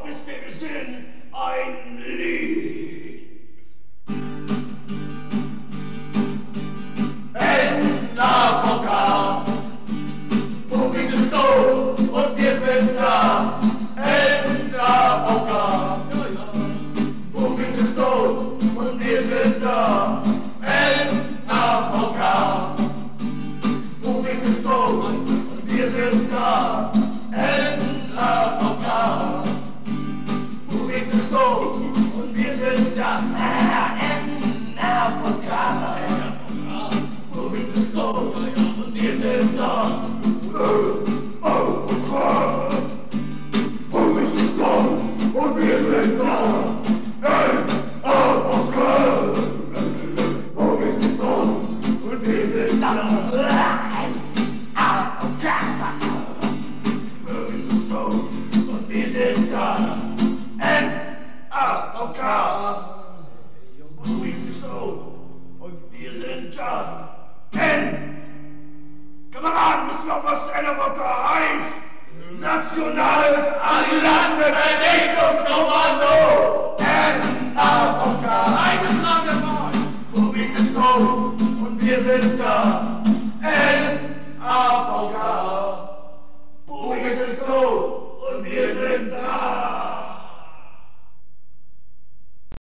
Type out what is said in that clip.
ist mir Gesinn ein Lied. NAVK, Bubis ist tot und wir sind da. NAVK, Bubis ist tot und wir sind da. NAVK, Bubis ist tot und wir sind da. NAVK, Bubis ist tot und wir sind da. NAVK, Bubis ist tot und wir sind da. Bubis ist tot und wir sind da. Bubis ist tot und wir sind da. Bubis ist tot und wir sind da. NAVK. Bubis ist tot und wir sind da. Kameraden, wisst ihr auch, was NAVK heißt? Nationales Asylantenvernichtungskommando! NAVK! eingetragene Wahl. Bubis ist tot und wir sind da. NAVK! Bubis ist tot und wir sind da.